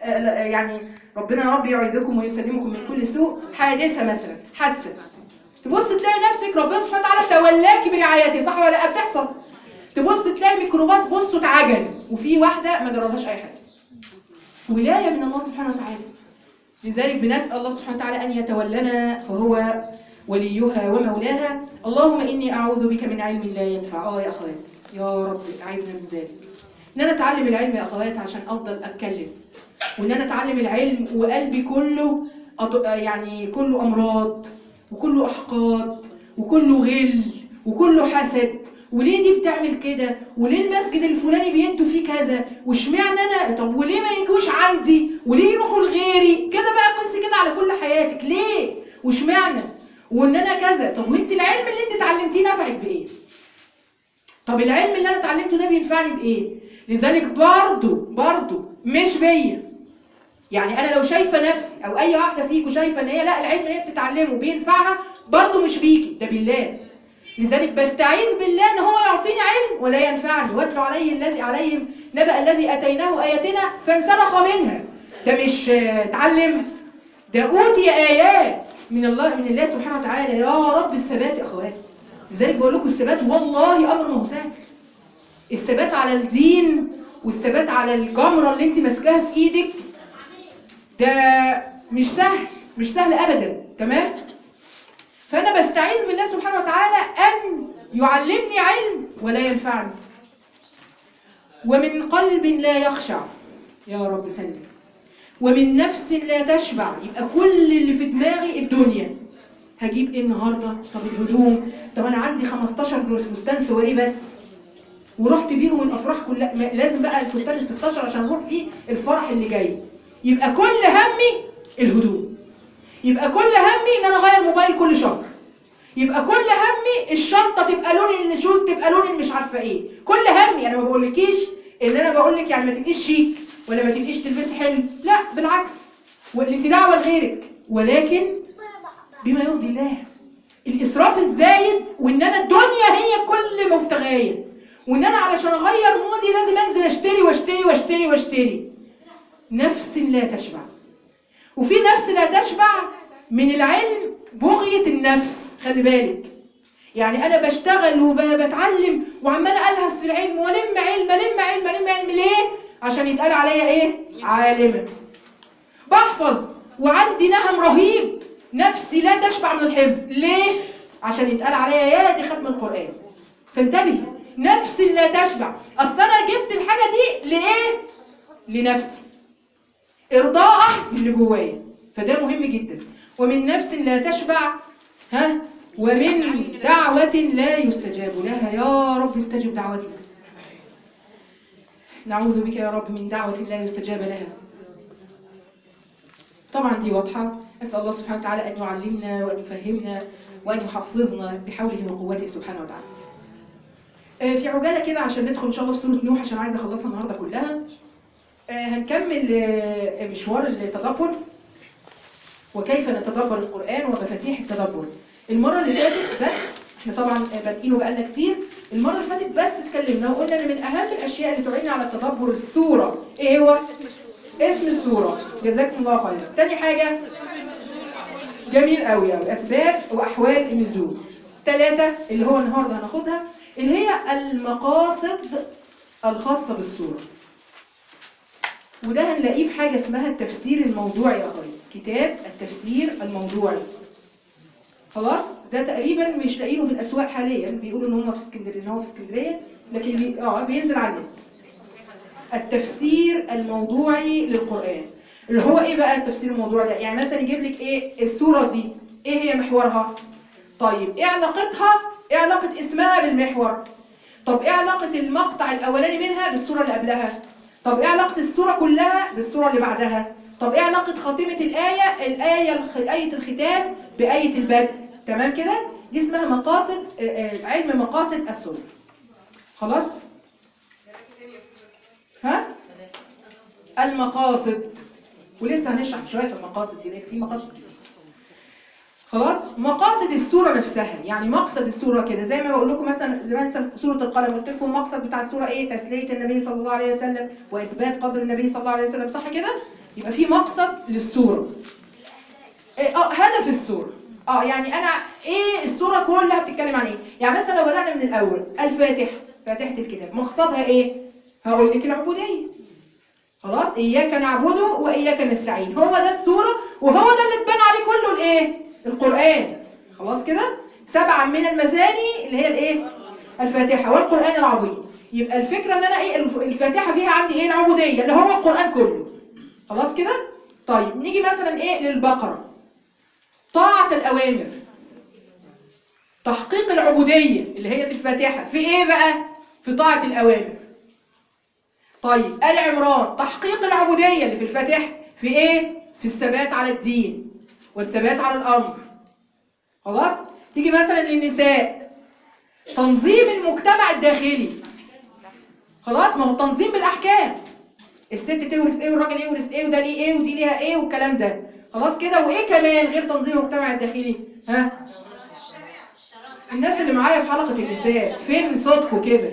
يعني ربنا يا رب يعيذكم ويسلمكم من كل سوء، حادثه مثلا، حادثه، تبص تلاقي نفسك ربنا سبحانه وتعالى تولاكي برعايته، صح ولا لا؟ بتحصل. تبص تلاقي ميكروباص بصوا اتعجل وفي واحده ما جرالهاش اي حاجه. ولايه من الله سبحانه وتعالى. لذلك بنسال الله سبحانه وتعالى ان يتولنا فهو وليها ومولاها. اللهم اني اعوذ بك من علم لا ينفع. يا اخوات يا رب اعذنا من ذلك. ان انا اتعلم العلم يا اخوات عشان افضل اتكلم، وان انا اتعلم العلم وقلبي كله يعني كله امراض وكله احقاد وكله غل وكله حسد. وليه دي بتعمل كده؟ وليه المسجد الفلاني بيدوا فيه كذا؟ واشمعنى انا؟ طب وليه ما يجوش عندي؟ وليه يروحوا لغيري؟ كده بقى قصي كده على كل حياتك. ليه؟ واشمعنى؟ وان انا كذا. طب وانت العلم اللي انت اتعلمتيه نفعك بايه؟ طب العلم اللي انا اتعلمته ده بينفعني بايه؟ لذلك برضو مش بيا. يعني انا لو شايفه نفسي او اي واحده فيكم شايفه ان هي لا العلم اللي هي بتتعلمه بينفعها، برضو مش بيكي، ده بالله. لذلك بستعيذ بالله ان هو يعطيني علم ولا ينفعني. واتلو عليهم نبأ الذي اتيناه اياتنا فانسلخ منها. ده مش اتعلم، ده اوتي ايات من الله سبحانه وتعالى. يا رب الثبات يا اخوات. لذلك بقول لكم الثبات والله امر ما هو سهل. الثبات على الدين والثبات على الجمره اللي انت ماسكاها في ايدك ده مش سهل ابدا. تمام؟ فانا بستعيذ بالله سبحانه وتعالى ان يعلمني علم ولا ينفعني، ومن قلب لا يخشع، يا رب سلم، ومن نفس لا تشبع. يبقى كل اللي في دماغي الدنيا، هجيب ايه النهارده؟ طب الهدوم، طب انا عندي 15 فستان سواري بس ورحت بيهم الافراح كلها، لازم بقى الفستان 16 عشان اروح فيه الفرح اللي جاي. يبقى كل همي الهدوم، يبقى كل همي ان انا اغير موبايل كل شهر، يبقى كل همي الشنطه تبقى لون الشوز تبقى لون مش عارفه ايه. كل همي انا ما بقولكيش ان انا بقول لك يعني ما تبقيش شيك ولا ما تبقيش تلبسي حلو، لا بالعكس، وانت دعوه لغيرك، ولكن بما يرضي الله. الاسراف الزايد وان انا الدنيا هي كل مبتغايا، وان انا علشان اغير مودي لازم انزل اشتري واشتري واشتري واشتري. نفس لا تشبع. وفي نفس لا تشبع من العلم بغية النفس. خلي بالك، يعني انا بشتغل وبتعلم وعمال الهث في العلم والم علم الم علم الم علم. ليه؟ عشان يتقال عليا ايه؟ عالمه. بحفظ وعندي نهم رهيب، نفسي لا تشبع من الحفظ. ليه؟ عشان يتقال عليا يا دي ختم القرآن. فانتبهي، نفسي لا تشبع. اصل انا جبت الحاجه دي لايه؟ لنفسي، ارضاء اللي جوايا. فده مهم جدا. ومن نفس لا تشبع، ومن دعوة لا يستجاب لها. يا رب استجب دعوتنا. نعوذ بك يا رب من دعوة لا يستجاب لها. طبعا دي واضحة. أسأل الله سبحانه وتعالى أن يعلمنا وأن يفهمنا وأن يحفظنا بحوله وقوته سبحانه وتعالى. في عجالة كده عشان ندخل إن شاء الله في سورة نوح، عشان عايزة أخلصها النهاردة كلها. هنكمل مشوار التدبر وكيف نتدبر القرآن ومفاتيح التدبر. المرة اللي فاتت بس احنا طبعا بادئينه بقالنا كتير. المرة اللي فاتت بس اتكلمنا وقلنا ان من اهم الاشياء اللي تعين على التدبر السورة. ايه هو؟ اسم السورة. جزاكم الله خيرا. تاني حاجة، جميل قوي قوي، اسباب واحوال النزول. 3 اللي هو النهارده هناخدها، اللي هي المقاصد الخاصة بالسورة. وده هنلاقيه في حاجة اسمها التفسير الموضوعي يا أخوي، كتاب التفسير الموضوعي. خلاص؟ ده تقريبا مش لاقينه في الأسواق حاليا، بيقولوا إن هو في اسكندرية، لكن بينزل على النت. التفسير الموضوعي للقرآن. اللي هو إيه بقى التفسير الموضوعي ده؟ يعني مثلا يجيب لك إيه السورة دي؟ إيه هي محورها؟ طيب إيه علاقتها؟ إيه علاقة اسمها بالمحور؟ طب إيه علاقة المقطع الأولاني منها بالسورة اللي قبلها؟ طب ايه علاقة السورة كلها بالسورة اللي بعدها؟ طب ايه علاقة خاتمة آية الختام بآية البدء؟ تمام كده؟ دي اسمها مقاصد، علم مقاصد السورة. خلاص؟ المقاصد. ولسه هنشرح شوية في المقاصد دي لأن في مقاصد كتير. خلاص؟ مقاصد السورة نفسها، يعني مقصد السورة كده زي ما بقول لكم مثلا سورة القلم، قلت لكم المقصد بتاع السورة ايه؟ تسلية النبي صلى الله عليه وسلم واثبات قدر النبي صلى الله عليه وسلم، صح كده؟ يبقى في مقصد للسورة. هدف السورة. يعني انا ايه السورة كلها بتتكلم عن ايه؟ يعني مثلا لو بدأنا من الاول، الفاتحة، فاتحة الكتاب، مقصدها ايه؟ هقول لك العبودية. خلاص، اياك نعبد واياك نستعين، هو ده السورة، وهو ده اللي اتبنى عليه كله الايه؟ القرآن. خلاص كده؟ 7 من المثاني اللي هي الايه؟ الفاتحة والقرآن العظيم. يبقى الفكرة ان انا ايه؟ الفاتحة فيها عندي ايه؟ العبودية اللي هو القرآن كله. خلاص كده؟ طيب نيجي مثلا ايه للبقرة؟ طاعة الأوامر، تحقيق العبودية اللي هي في الفاتحة في ايه بقى؟ في طاعة الأوامر. طيب آل عمران، تحقيق العبودية اللي في الفاتحة في ايه؟ في الثبات على الدين والثبات على الأمر. خلاص؟ تيجي مثلا للنساء، تنظيم المجتمع الداخلي. خلاص، ما هو التنظيم بالأحكام، الست تورث ايه والراجل يورث ايه وده ليه ايه ودي ليها ايه والكلام ده. خلاص كده؟ وايه كمان غير تنظيم المجتمع الداخلي؟ ها؟ الناس اللي معايا في حلقة النساء فين صوتكم كده؟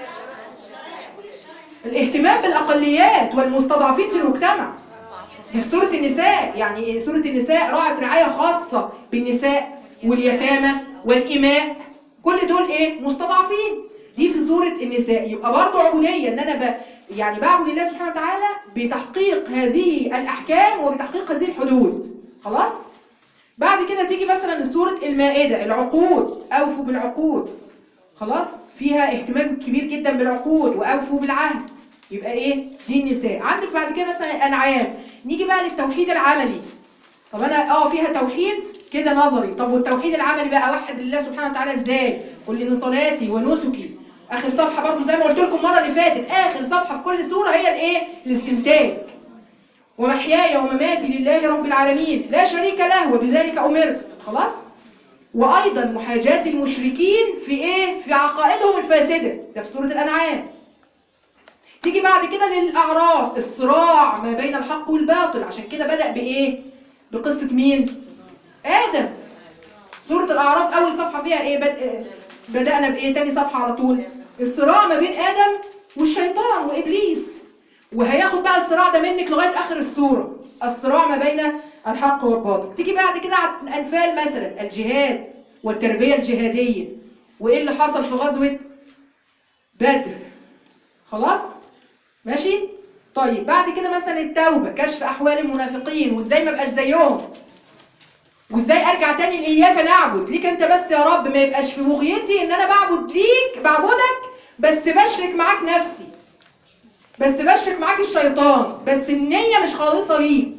الاهتمام بالأقليات والمستضعفين في المجتمع. دي في سورة النساء. يعني سورة النساء راعت رعاية خاصة بالنساء واليتامى والإماء، كل دول ايه؟ مستضعفين. دي في سورة النساء. يبقى برضه عبودية ان انا يعني بعبد الله سبحانه وتعالى بتحقيق هذه الأحكام وبتحقيق هذه الحدود. خلاص؟ بعد كده تيجي مثلا سورة المائدة، العقود، أوفوا بالعقود. خلاص؟ فيها اهتمام كبير جدا بالعقود وأوفوا بالعهد. يبقى ايه؟ دي النساء. عندك بعد كده مثلا أنعام. نيجي بقى للتوحيد العملي. طب انا فيها توحيد كده نظري، طب والتوحيد العملي بقى اوحد الله سبحانه وتعالى ازاي؟ قل ان صلاتي ونسكي. اخر صفحه برضو زي ما قلت لكم المره اللي فاتت، اخر صفحه في كل سوره هي الايه؟ الاستمتاع. ومحياي ومماتي لله رب العالمين لا شريك له وبذلك امرت. خلاص؟ وايضا محاجاه المشركين في ايه؟ في عقائدهم الفاسده، ده في سوره الانعام. تيجي بعد كده للاعراف، الصراع ما بين الحق والباطل، عشان كده بدأ بايه؟ بقصة مين؟ آدم. سورة الأعراف أول صفحة فيها إيه؟ بدأنا بإيه؟ تاني صفحة على طول الصراع ما بين آدم والشيطان وإبليس. وهياخد بقى الصراع ده منك لغاية آخر السورة، الصراع ما بين الحق والباطل. تيجي بعد كده على الأنفال مثلا، الجهاد والتربية الجهادية، وإيه اللي حصل في غزوة بدر. خلاص؟ ماشي؟ طيب بعد كده مثلا التوبة، كشف أحوال المنافقين وإزاي ما بقاش زيهم، وازاي ارجع تاني لاياك نعبد ليك انت بس يا رب، ما يبقاش في بغيتي ان انا بعبدك بس بشرك معاك نفسي، بس بشرك معاك الشيطان، بس النية مش خالصة ليك.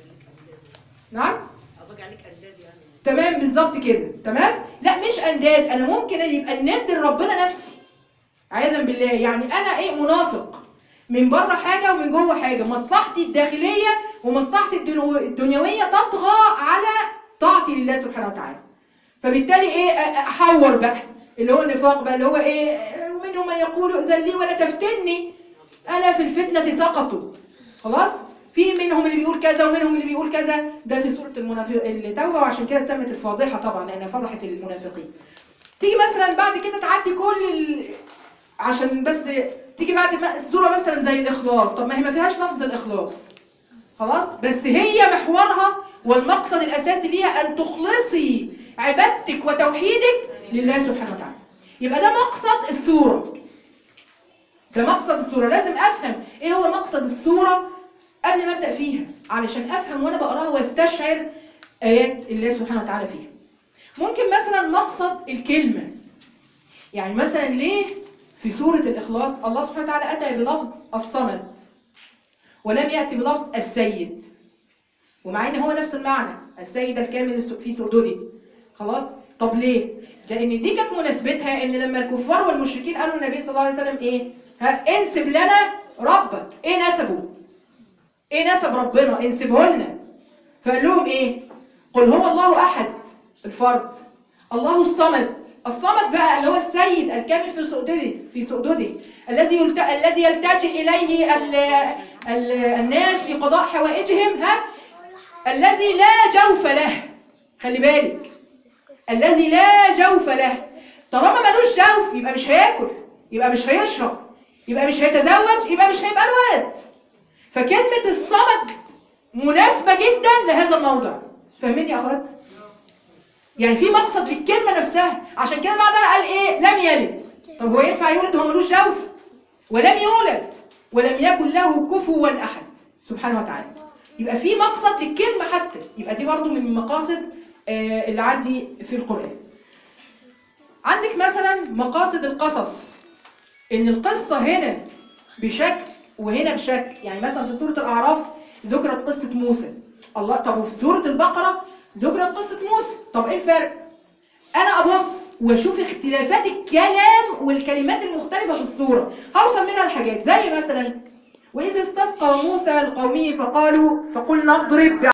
نعم؟ ابقى عليك انداد يعني. تمام بالظبط كده. تمام؟ لا مش انداد، انا ممكن يبقى الند لربنا نفسي عياذا بالله. يعني انا ايه؟ منافق من بره حاجة ومن جوه حاجة، مصلحتي الداخلية ومصلحتي الدنيوية تطغى على طاعتي لله سبحانه وتعالى. فبالتالي ايه؟ احور بقى اللي هو النفاق بقى، اللي هو ايه؟ ومنهم من يقول ائذن لي ولا تفتني الا في الفتنة سقطوا. خلاص؟ في منهم اللي بيقول كذا ومنهم اللي بيقول كذا. ده في سورة التوبة، وعشان كده اتسمت الفاضحة طبعا لانها فضحت المنافقين. تيجي مثلا بعد كده تعدي كل عشان بس تيجي بعد سورة مثلا زي الإخلاص. طب ما هي ما فيهاش لفظ الإخلاص. خلاص؟ بس هي محورها والمقصد الأساسي ليها أن تخلصي عبادتك وتوحيدك لله سبحانه وتعالى. يبقى ده مقصد السورة. ده مقصد السورة. لازم أفهم إيه هو مقصد السورة قبل ما أبدأ فيها، علشان أفهم وأنا بقراها واستشعر آيات الله سبحانه وتعالى فيها. ممكن مثلا مقصد الكلمة. يعني مثلا ليه في سورة الإخلاص الله سبحانه وتعالى أتى بلفظ الصمد ولم يأتي بلفظ السيد، ومع إن هو نفس المعنى، السيد الكامل في سؤدده. خلاص؟ طب ليه؟ لأن دي كانت مناسبتها إن لما الكفار والمشركين قالوا النبي صلى الله عليه وسلم إيه؟ انسب لنا ربك. إيه نسبه؟ إيه نسب ربنا؟ انسبه لنا. فقال لهم إيه؟ قل هو الله أحد الفرد، الله الصمد. الصمد بقى اللي هو السيد الكامل في سؤدده الذي يلتجئ إليه الناس في قضاء حوائجهم، الذي لا جوف له. خلي بالك، الذي لا جوف له. طالما ملوش جوف يبقى مش هياكل، يبقى مش هيشرب، يبقى مش هيتزوج، يبقى مش هيبقى الولد. فكلمة الصمد مناسبة جدا لهذا الموضع. فاهمين يا أخوات؟ يعني في مقصد للكلمة نفسها. عشان كده بعدها قال إيه؟ لم يلد. طب هو ينفع يولد وهو ملوش جوف؟ ولم يولد ولم يكن له كفوا أحد سبحانه وتعالى. يبقى في مقصد للكلمة حتى. يبقى دي برضو من المقاصد اللي عندي في القرآن. عندك مثلا مقاصد القصص، إن القصة هنا بشكل وهنا بشكل. يعني مثلا في سورة الأعراف ذكرت قصة موسى. الله، طب وفي سورة البقرة ذكرت قصة موسى. طب إيه الفرق؟ أنا أبص وأشوف اختلافات الكلام والكلمات المختلفة في السورة، هوصل منها الحاجات. زي مثلا وإذا استسقى موسى لقومه فقلنا اضرب